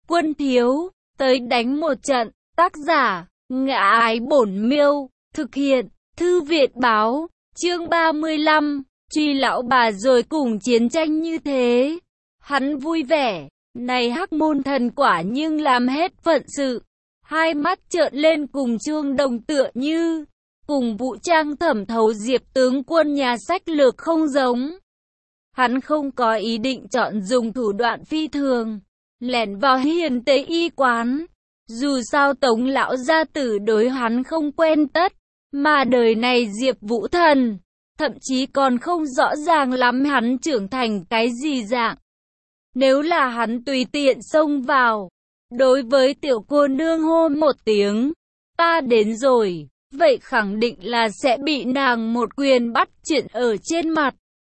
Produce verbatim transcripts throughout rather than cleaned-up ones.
Quân thiếu, tới đánh một trận. Tác giả, Ngã Ái Bổn Miêu. Thực hiện, Thư viện báo. Chương ba mươi lăm, truy lão bà rồi cùng chiến tranh như thế. Hắn vui vẻ, này Hắc Môn thần quả nhưng làm hết phận sự. Hai mắt trợn lên cùng chuông đồng tựa như, cùng vũ trang thẩm thấu Diệp tướng quân nhà sách lược không giống. Hắn không có ý định chọn dùng thủ đoạn phi thường, lẻn vào Hiền Tế y quán. Dù sao Tống lão gia tử đối hắn không quen tất, mà đời này Diệp Vũ Thần, thậm chí còn không rõ ràng lắm hắn trưởng thành cái gì dạng. Nếu là hắn tùy tiện xông vào, đối với tiểu cô nương hô một tiếng, ta đến rồi, vậy khẳng định là sẽ bị nàng một quyền bắt chuyện ở trên mặt.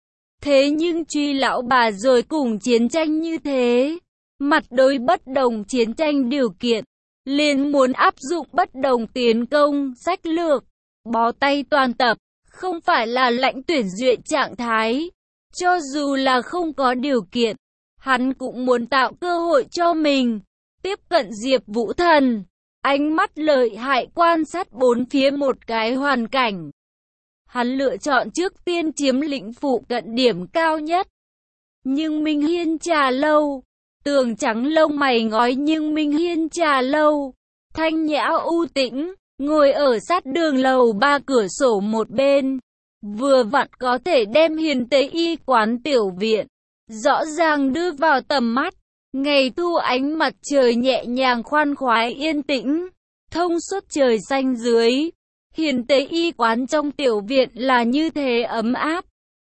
Thế nhưng truy lão bà rồi cùng chiến tranh như thế, mặt đối bất đồng chiến tranh điều kiện, liền muốn áp dụng bất đồng tiến công, sách lược, bó tay toàn tập, không phải là Lãnh Tuyển Duệ trạng thái. Cho dù là không có điều kiện, hắn cũng muốn tạo cơ hội cho mình, tiếp cận Diệp Vũ Thần, ánh mắt lợi hại quan sát bốn phía một cái hoàn cảnh. Hắn lựa chọn trước tiên chiếm lĩnh phụ cận điểm cao nhất. Nhưng Minh Hiên trà lâu, tường trắng lông mày ngói nhưng Minh Hiên trà lâu, thanh nhã u tĩnh, ngồi ở sát đường lầu ba cửa sổ một bên, vừa vặn có thể đem Hiền Tế y quán tiểu viện, rõ ràng đưa vào tầm mắt. Ngày thu ánh mặt trời nhẹ nhàng khoan khoái yên tĩnh, thông suốt trời xanh dưới. Hiền Tế y quán trong tiểu viện là như thế ấm áp.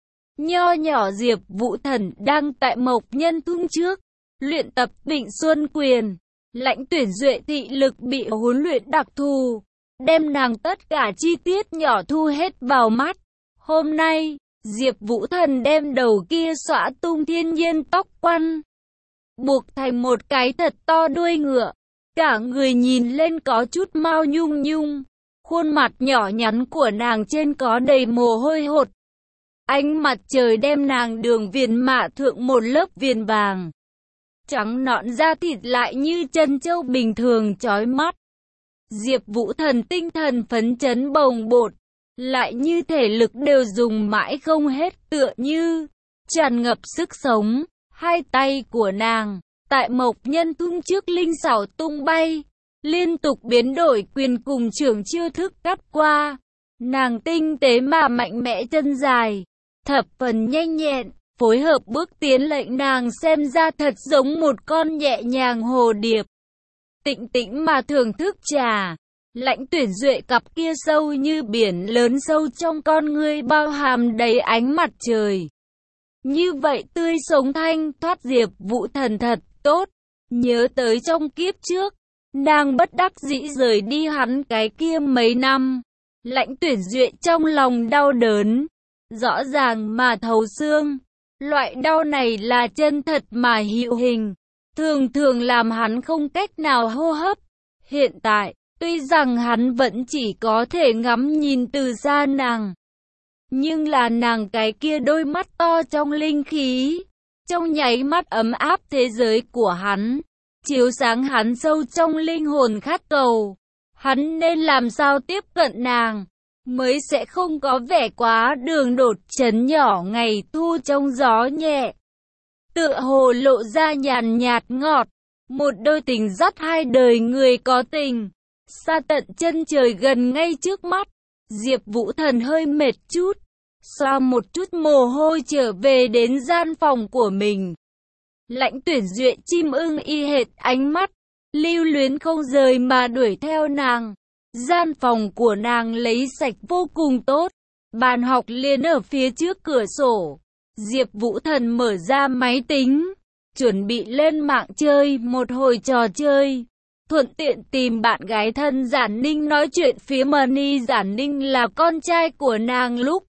Nho nhỏ Diệp Vũ Thần đang tại Mộc Nhân Thung trước, luyện tập Vịnh Xuân Quyền. Lãnh Tuyển Duệ thị lực bị huấn luyện đặc thù, đem nàng tất cả chi tiết nhỏ thu hết vào mắt. Hôm nay, Diệp Vũ Thần đem đầu kia xõa tung thiên nhiên tóc quăn, buộc thành một cái thật to đuôi ngựa, cả người nhìn lên có chút mao nhung nhung. Khuôn mặt nhỏ nhắn của nàng trên có đầy mồ hôi hột. Ánh mặt trời đem nàng đường viền mạ thượng một lớp viền vàng. Trắng nõn da thịt lại như chân châu bình thường chói mắt. Diệp Vũ Thần tinh thần phấn chấn bồng bột, lại như thể lực đều dùng mãi không hết tựa như, tràn ngập sức sống. Hai tay của nàng, tại Mộc Nhân Thung trước linh xảo tung bay, liên tục biến đổi quyền cùng trưởng chiêu thức cắt qua. Nàng tinh tế mà mạnh mẽ chân dài, thập phần nhanh nhẹn, phối hợp bước tiến lệnh nàng xem ra thật giống một con nhẹ nhàng hồ điệp. Tĩnh tĩnh mà thưởng thức trà, Lãnh Tuyển Duệ cặp kia sâu như biển lớn sâu trong con ngươi bao hàm đầy ánh mặt trời. Như vậy tươi sống thanh thoát. Diệp Vũ Thần thật tốt. Nhớ tới trong kiếp trước, nàng bất đắc dĩ rời đi hắn cái kia mấy năm. Lãnh Tuyển Duệ trong lòng đau đớn, rõ ràng mà thấu xương. Loại đau này là chân thật mà hữu hình, thường thường làm hắn không cách nào hô hấp. Hiện tại, tuy rằng hắn vẫn chỉ có thể ngắm nhìn từ xa nàng, nhưng là nàng cái kia đôi mắt to trong linh khí, trong nháy mắt ấm áp thế giới của hắn, chiếu sáng hắn sâu trong linh hồn khát cầu. Hắn nên làm sao tiếp cận nàng, mới sẽ không có vẻ quá đường đột. Trấn nhỏ ngày thu trong gió nhẹ, tựa hồ lộ ra nhàn nhạt ngọt, một đôi tình dắt hai đời người có tình, xa tận chân trời gần ngay trước mắt. Diệp Vũ Thần hơi mệt chút, xoa một chút mồ hôi trở về đến gian phòng của mình. Lãnh Tuyển Duệ chim ưng y hệt ánh mắt, lưu luyến không rời mà đuổi theo nàng. Gian phòng của nàng lấy sạch vô cùng tốt, bàn học liền ở phía trước cửa sổ. Diệp Vũ Thần mở ra máy tính, chuẩn bị lên mạng chơi một hồi trò chơi, thuận tiện tìm bạn gái thân Giản Ninh nói chuyện phía Mani. Giản Ninh là con trai của nàng lúc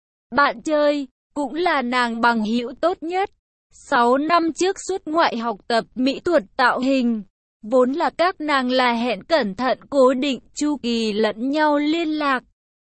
bạn chơi, cũng là nàng bằng hữu tốt nhất. Sáu năm trước xuất ngoại học tập mỹ thuật tạo hình, vốn là các nàng là hẹn cẩn thận cố định chu kỳ lẫn nhau liên lạc.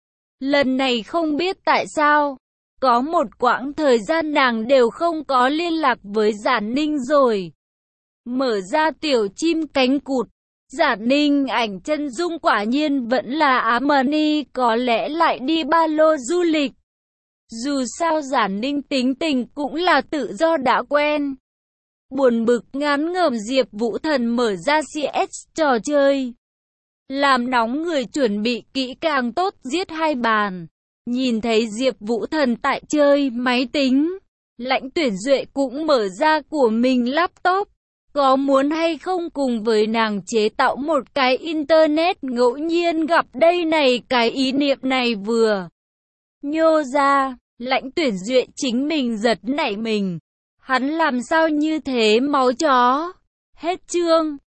Lần này không biết tại sao, có một quãng thời gian nàng đều không có liên lạc với Giản Ninh rồi. Mở ra tiểu chim cánh cụt. Giả Ninh ảnh chân dung quả nhiên vẫn là Amani, có lẽ lại đi ba lô du lịch. Dù sao Giả Ninh tính tình cũng là tự do đã quen. Buồn bực ngán ngẩm Diệp Vũ Thần mở ra xê ét trò chơi. Làm nóng người chuẩn bị kỹ càng tốt giết hai bàn. Nhìn thấy Diệp Vũ Thần tại chơi máy tính. Lãnh Tuyển Duệ cũng mở ra của mình laptop. Có muốn hay không cùng với nàng chế tạo một cái internet ngẫu nhiên gặp đây này, cái ý niệm này vừa nhô ra. Lãnh Tuyển Duệ chính mình giật nảy mình. Hắn làm sao như thế máu chó. Hết chương.